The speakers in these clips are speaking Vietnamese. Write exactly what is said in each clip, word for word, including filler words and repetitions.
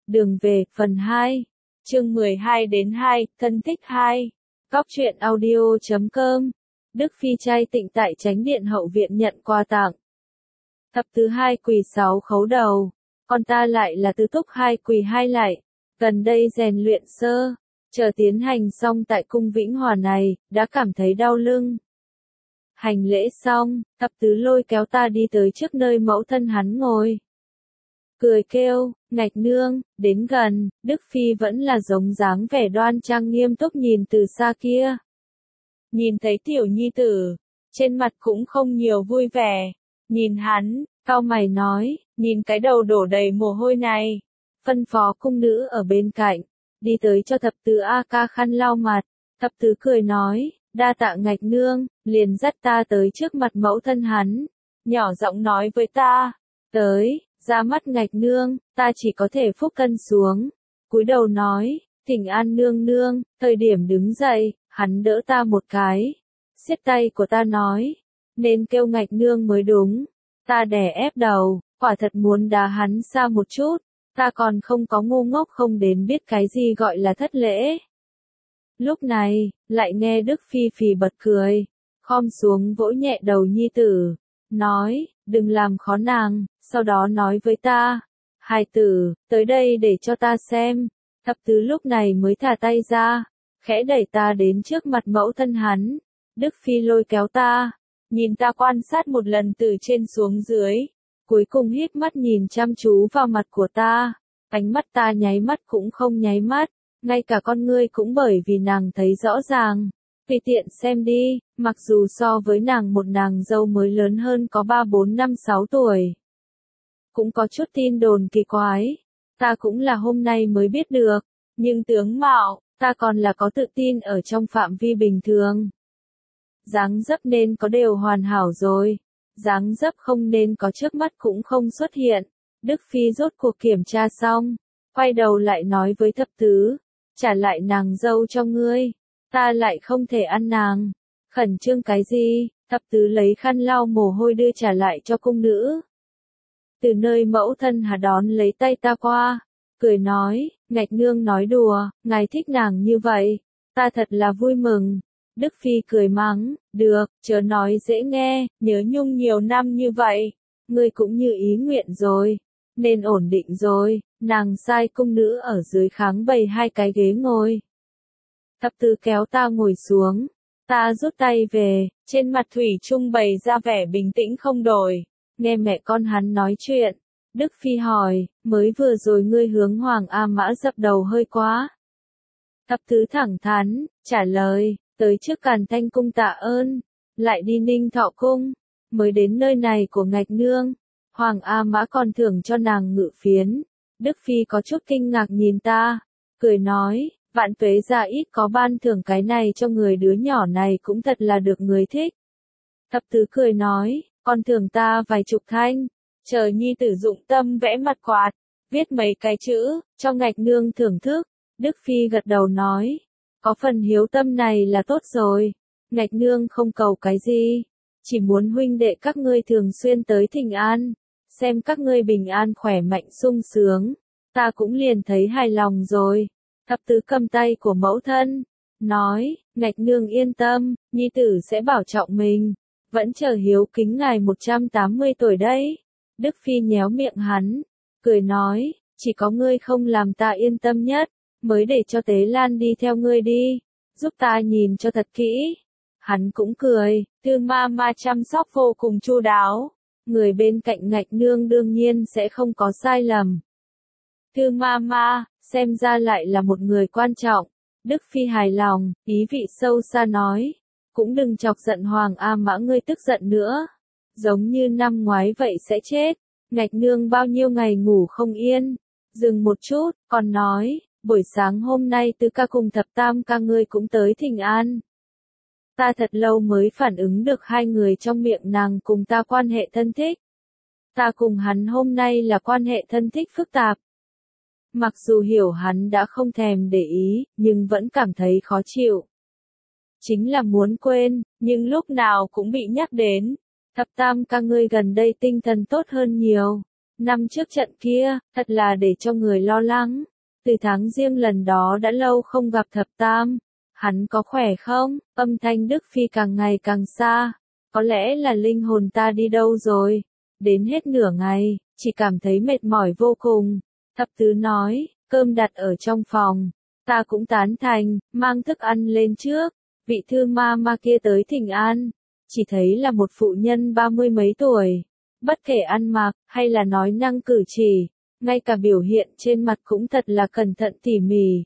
Đường về, phần hai. Chương mười hai đến hai, thân thích hai. Cóc truyện audio chấm com. Đức Phi trai tịnh tại Chánh điện hậu viện nhận quà tặng. Thập thứ hai quỳ sáu khấu đầu. Còn ta lại là tứ túc hai quỳ hai lại. Gần đây rèn luyện sơ. Chờ tiến hành xong tại cung Vĩnh Hòa này, đã cảm thấy đau lưng. Hành lễ xong, thập tứ lôi kéo ta đi tới trước nơi mẫu thân hắn ngồi. Cười kêu, Ngạch nương, đến gần, Đức Phi vẫn là giống dáng vẻ đoan trang nghiêm túc nhìn từ xa kia. Nhìn thấy tiểu nhi tử, trên mặt cũng không nhiều vui vẻ. Nhìn hắn, cau mày nói, nhìn cái đầu đổ đầy mồ hôi này. Phân phó cung nữ ở bên cạnh, đi tới cho thập tứ A ca khăn lau mặt. Thập tứ cười nói, đa tạ Ngạch nương, liền dắt ta tới trước mặt mẫu thân hắn. Nhỏ giọng nói với ta, tới, ra mắt Ngạch nương, ta chỉ có thể phúc cân xuống. Cúi đầu nói, thỉnh an nương nương, thời điểm đứng dậy, hắn đỡ ta một cái. Siết tay của ta nói, nên kêu Ngạch nương mới đúng. Ta đè ép đầu, quả thật muốn đá hắn xa một chút. Ta còn không có ngu ngốc không đến biết cái gì gọi là thất lễ. Lúc này, lại nghe Đức Phi phì bật cười, khom xuống vỗ nhẹ đầu nhi tử, nói, đừng làm khó nàng, sau đó nói với ta, hài tử, tới đây để cho ta xem. Thập tứ lúc này mới thả tay ra, khẽ đẩy ta đến trước mặt mẫu thân hắn. Đức Phi lôi kéo ta, nhìn ta quan sát một lần từ trên xuống dưới, cuối cùng híp mắt nhìn chăm chú vào mặt của ta, ánh mắt ta nháy mắt cũng không nháy mắt. Ngay cả con ngươi cũng bởi vì nàng thấy rõ ràng. Tùy tiện xem đi, mặc dù so với nàng một nàng dâu mới lớn hơn có ba bốn năm sáu tuổi. Cũng có chút tin đồn kỳ quái. Ta cũng là hôm nay mới biết được. Nhưng tướng mạo, ta còn là có tự tin ở trong phạm vi bình thường. Dáng dấp nên có đều hoàn hảo rồi. Dáng dấp không nên có trước mắt cũng không xuất hiện. Đức Phi rốt cuộc kiểm tra xong. Quay đầu lại nói với thập tứ. Trả lại nàng dâu cho ngươi, ta lại không thể ăn nàng. Khẩn trương cái gì? Thập tứ lấy khăn lau mồ hôi đưa trả lại cho cung nữ. Từ nơi mẫu thân hà đón lấy tay ta qua, cười nói, Ngạch nương nói đùa, ngài thích nàng như vậy, ta thật là vui mừng. Đức Phi cười mắng, được, chớ nói dễ nghe, nhớ nhung nhiều năm như vậy, ngươi cũng như ý nguyện rồi, nên ổn định rồi. Nàng sai cung nữ ở dưới kháng bày hai cái ghế ngồi. Thập tứ kéo ta ngồi xuống. Ta rút tay về, trên mặt thủy chung bày ra vẻ bình tĩnh không đổi. Nghe mẹ con hắn nói chuyện. Đức Phi hỏi, mới vừa rồi ngươi hướng Hoàng A Mã dập đầu hơi quá. Thập tứ thẳng thắn, trả lời, tới trước Càn Thanh cung tạ ơn. Lại đi Ninh Thọ cung. Mới đến nơi này của Ngạch nương. Hoàng A Mã còn thưởng cho nàng ngự phiến. Đức Phi có chút kinh ngạc nhìn ta, cười nói, vạn tuế gia ít có ban thưởng cái này cho người đứa nhỏ này cũng thật là được người thích. Thập tứ cười nói, con thưởng ta vài chục thanh, chờ nhi tử dụng tâm vẽ mặt quạt, viết mấy cái chữ, cho Ngạch nương thưởng thức. Đức Phi gật đầu nói, có phần hiếu tâm này là tốt rồi, Ngạch nương không cầu cái gì, chỉ muốn huynh đệ các ngươi thường xuyên tới thỉnh an. Xem các ngươi bình an khỏe mạnh sung sướng, ta cũng liền thấy hài lòng rồi. Thập tứ cầm tay của mẫu thân, nói, Ngạch nương yên tâm, nhi tử sẽ bảo trọng mình, vẫn chờ hiếu kính ngài một trăm tám mươi tuổi đấy. Đức Phi nhéo miệng hắn, cười nói, chỉ có ngươi không làm ta yên tâm nhất, mới để cho Tế Lan đi theo ngươi đi, giúp ta nhìn cho thật kỹ. Hắn cũng cười, Tư ma ma chăm sóc vô cùng chu đáo. Người bên cạnh Ngạch nương đương nhiên sẽ không có sai lầm. Tư ma ma, xem ra lại là một người quan trọng. Đức Phi hài lòng, ý vị sâu xa nói. Cũng đừng chọc giận Hoàng A Mã ngươi tức giận nữa. Giống như năm ngoái vậy sẽ chết. Ngạch nương bao nhiêu ngày ngủ không yên. Dừng một chút, còn nói, buổi sáng hôm nay tứ ca cùng thập tam ca ngươi cũng tới thỉnh an. Ta thật lâu mới phản ứng được hai người trong miệng nàng cùng ta quan hệ thân thích. Ta cùng hắn hôm nay là quan hệ thân thích phức tạp. Mặc dù hiểu hắn đã không thèm để ý, nhưng vẫn cảm thấy khó chịu. Chính là muốn quên, nhưng lúc nào cũng bị nhắc đến. Thập tam ca ngươi gần đây tinh thần tốt hơn nhiều. Năm trước trận kia, thật là để cho người lo lắng. Từ tháng Giêng lần đó đã lâu không gặp thập tam. Hắn có khỏe không? Âm thanh Đức Phi càng ngày càng xa. Có lẽ là linh hồn ta đi đâu rồi? Đến hết nửa ngày, chỉ cảm thấy mệt mỏi vô cùng. Thập tứ nói, cơm đặt ở trong phòng. Ta cũng tán thành, mang thức ăn lên trước. Vị thư ma ma kia tới thỉnh an. Chỉ thấy là một phụ nhân ba mươi mấy tuổi. Bất kể ăn mặc, hay là nói năng cử chỉ, ngay cả biểu hiện trên mặt cũng thật là cẩn thận tỉ mỉ.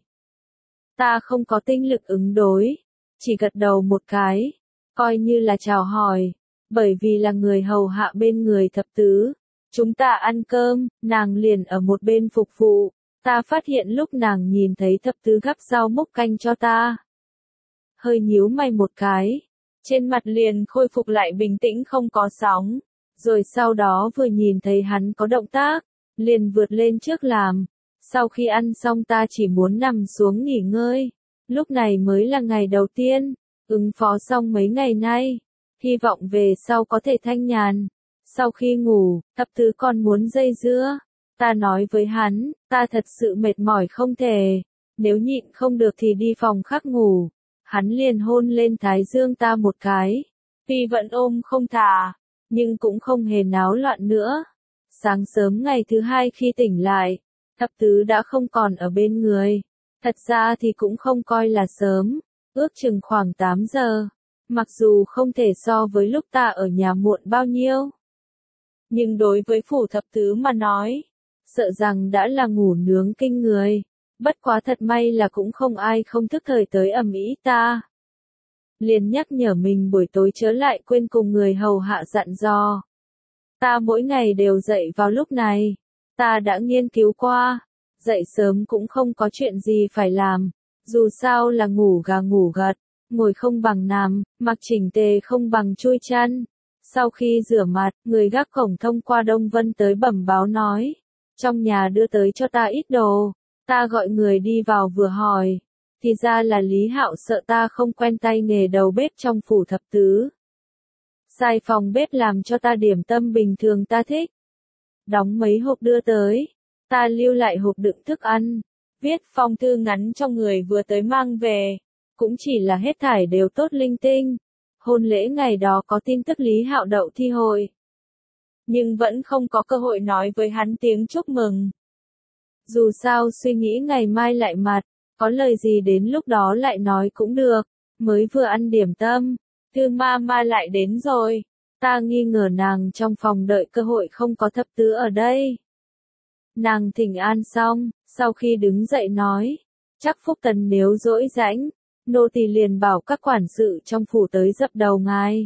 Ta không có tinh lực ứng đối, chỉ gật đầu một cái, coi như là chào hỏi, bởi vì là người hầu hạ bên người thập tứ. Chúng ta ăn cơm, nàng liền ở một bên phục vụ, ta phát hiện lúc nàng nhìn thấy thập tứ gắp rau múc canh cho ta. Hơi nhíu mày một cái, trên mặt liền khôi phục lại bình tĩnh không có sóng, rồi sau đó vừa nhìn thấy hắn có động tác, liền vượt lên trước làm. Sau khi ăn xong ta chỉ muốn nằm xuống nghỉ ngơi, lúc này mới là ngày đầu tiên, ứng phó xong mấy ngày nay, hy vọng về sau có thể thanh nhàn. Sau khi ngủ, thập tứ còn muốn dây dưa, ta nói với hắn, ta thật sự mệt mỏi không thể, nếu nhịn không được thì đi phòng khác ngủ. Hắn liền hôn lên thái dương ta một cái, tuy vẫn ôm không thả, nhưng cũng không hề náo loạn nữa. Sáng sớm ngày thứ hai khi tỉnh lại, thập tứ đã không còn ở bên người. Thật ra thì cũng không coi là sớm, ước chừng khoảng tám giờ, mặc dù không thể so với lúc ta ở nhà muộn bao nhiêu. Nhưng đối với phủ thập tứ mà nói, sợ rằng đã là ngủ nướng kinh người. Bất quá thật may là cũng không ai không thức thời tới ầm ĩ ta. Liền nhắc nhở mình buổi tối chớ lại quên cùng người hầu hạ dặn dò. Ta mỗi ngày đều dậy vào lúc này. Ta đã nghiên cứu qua. Dậy sớm cũng không có chuyện gì phải làm. Dù sao là ngủ gà ngủ gật. Ngồi không bằng nằm, mặc chỉnh tề không bằng chui chăn. Sau khi rửa mặt, người gác cổng thông qua Đông Vân tới bẩm báo nói. Trong nhà đưa tới cho ta ít đồ. Ta gọi người đi vào vừa hỏi, thì ra là Lý Hạo sợ ta không quen tay nghề đầu bếp trong phủ thập tứ. Sai phòng bếp làm cho ta điểm tâm bình thường ta thích. Đóng mấy hộp đưa tới, ta lưu lại hộp đựng thức ăn, viết phong thư ngắn cho người vừa tới mang về, cũng chỉ là hết thảy đều tốt linh tinh. Hôn lễ ngày đó có tin tức Lý Hạo đậu thi hội, nhưng vẫn không có cơ hội nói với hắn tiếng chúc mừng. Dù sao suy nghĩ ngày mai lại mặt, có lời gì đến lúc đó lại nói cũng được. Mới vừa ăn điểm tâm, Thư ma ma lại đến rồi. Ta nghi ngờ nàng trong phòng đợi cơ hội không có thập tứ ở đây. Nàng thỉnh an xong, sau khi đứng dậy nói, chắc Phúc Tần nếu dỗi rãnh, nô tỳ liền bảo các quản sự trong phủ tới dập đầu ngài.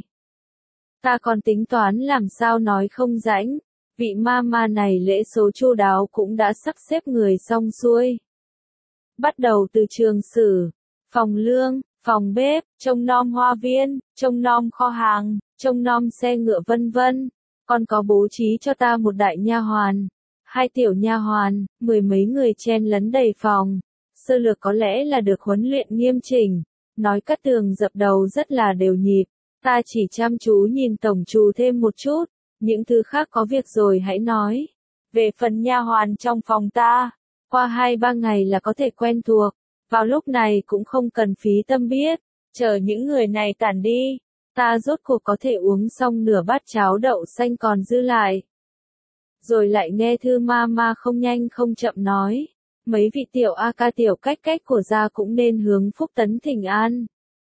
Ta còn tính toán làm sao nói không rãnh. Vị ma ma này lễ số chu đáo cũng đã sắp xếp người xong xuôi. Bắt đầu từ trường sử, phòng lương, phòng bếp, trông nom hoa viên, trông nom kho hàng, trông nom xe ngựa vân vân. Còn có bố trí cho ta một đại nha hoàn, hai tiểu nha hoàn, mười mấy người chen lấn đầy phòng. Sơ lược có lẽ là được huấn luyện nghiêm chỉnh. Nói cắt tường dập đầu rất là đều nhịp. Ta chỉ chăm chú nhìn tổng trù thêm một chút. Những thứ khác có việc rồi hãy nói. Về phần nha hoàn trong phòng ta, qua hai ba ngày là có thể quen thuộc. Vào lúc này cũng không cần phí tâm biết. Chờ những người này tản đi, ta rốt cuộc có thể uống xong nửa bát cháo đậu xanh còn dư lại. Rồi lại nghe Thư ma ma không nhanh không chậm nói. Mấy vị tiểu a ca tiểu cách cách của gia cũng nên hướng Phúc Tấn thỉnh an.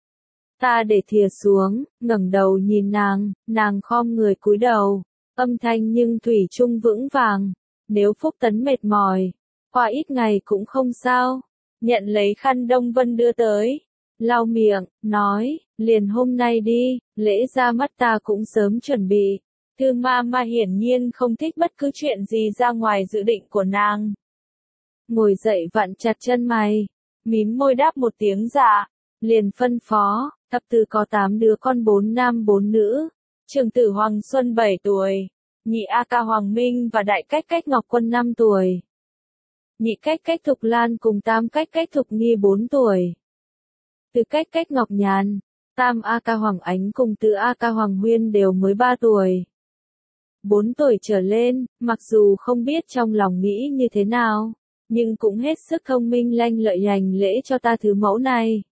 Ta để thìa xuống, ngẩng đầu nhìn nàng, nàng khom người cúi đầu, âm thanh nhưng thủy chung vững vàng. Nếu Phúc Tấn mệt mỏi, qua ít ngày cũng không sao. Nhận lấy khăn Đông Vân đưa tới, lau miệng, nói, liền hôm nay đi, lễ ra mắt ta cũng sớm chuẩn bị. Thư ma ma hiển nhiên không thích bất cứ chuyện gì ra ngoài dự định của nàng. Ngồi dậy vặn chặt chân mày, mím môi đáp một tiếng dạ, liền phân phó. Thập tứ có tám đứa con bốn nam bốn nữ. Trưởng tử Hoàng Xuân bảy tuổi, nhị A ca Hoàng Minh và đại cách cách Ngọc Quân năm tuổi. Nhị cách cách Thục Lan cùng tam cách cách Thục Nghi bốn tuổi. Tứ cách cách Ngọc Nhàn, tam A ca Hoàng Ánh cùng tứ A ca Hoàng Huyên đều mới ba tuổi. bốn tuổi trở lên, mặc dù không biết trong lòng nghĩ như thế nào, nhưng cũng hết sức thông minh lanh lợi hành lễ cho ta thứ mẫu này.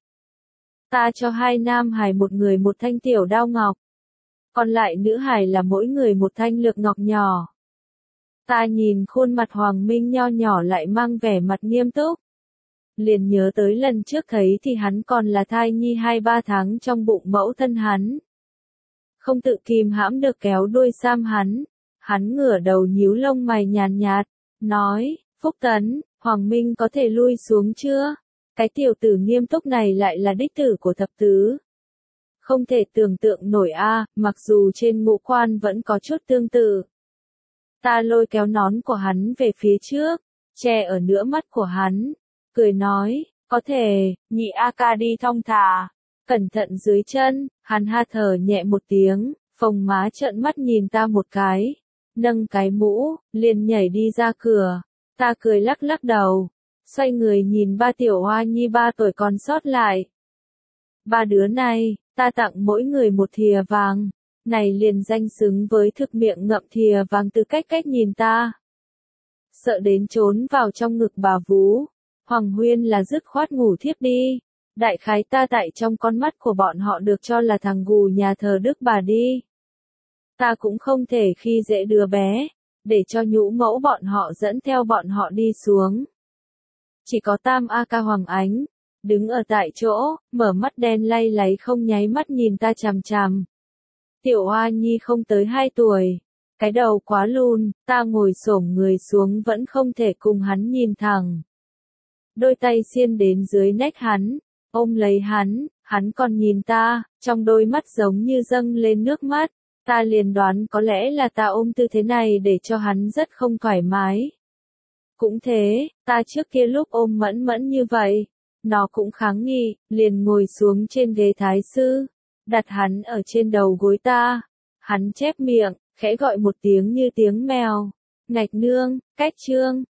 Ta cho hai nam hài một người một thanh tiểu đao ngọc, còn lại nữ hài là mỗi người một thanh lược ngọc nhỏ. Ta nhìn khuôn mặt Hoàng Minh nho nhỏ lại mang vẻ mặt nghiêm túc. Liền nhớ tới lần trước thấy thì hắn còn là thai nhi hai ba tháng trong bụng mẫu thân hắn. Không tự kìm hãm được kéo đuôi sam hắn. Hắn ngửa đầu nhíu lông mày nhàn nhạt, nói, Phúc Tấn, Hoàng Minh có thể lui xuống chưa? Cái tiểu tử nghiêm túc này lại là đích tử của thập tứ. Không thể tưởng tượng nổi a, mặc dù trên ngũ quan vẫn có chút tương tự. Ta lôi kéo nón của hắn về phía trước, che ở nửa mắt của hắn, cười nói, có thể, nhị A ca đi thong thả, cẩn thận dưới chân. Hắn ha thở nhẹ một tiếng, phồng má trợn mắt nhìn ta một cái, nâng cái mũ, liền nhảy đi ra cửa. Ta cười lắc lắc đầu, xoay người nhìn ba tiểu hoa nhi ba tuổi còn sót lại. Ba đứa này, ta tặng mỗi người một thìa vàng, này liền danh xứng với thực miệng ngậm thìa vàng từ cách cách nhìn ta. Sợ đến trốn vào trong ngực bà vú, Hoàng Huyên là dứt khoát ngủ thiếp đi. Đại khái ta tại trong con mắt của bọn họ được cho là thằng gù nhà thờ đức bà đi. Ta cũng không thể khi dễ đứa bé, để cho nhũ mẫu bọn họ dẫn theo bọn họ đi xuống. Chỉ có Tam A ca Hoàng Ánh, đứng ở tại chỗ, mở mắt đen lay láy không nháy mắt nhìn ta chằm chằm. Tiểu Hoa Nhi không tới hai tuổi, cái đầu quá lùn, ta ngồi xổm người xuống vẫn không thể cùng hắn nhìn thẳng. Đôi tay xiên đến dưới nách hắn, ôm lấy hắn, hắn còn nhìn ta, trong đôi mắt giống như dâng lên nước mắt. Ta liền đoán có lẽ là ta ôm tư thế này để cho hắn rất không thoải mái. Cũng thế, ta trước kia lúc ôm Mẫn Mẫn như vậy, nó cũng kháng nghị, liền ngồi xuống trên ghế thái sư, đặt hắn ở trên đầu gối ta. Hắn chép miệng, khẽ gọi một tiếng như tiếng mèo, Ngạch nương, Cách Trương.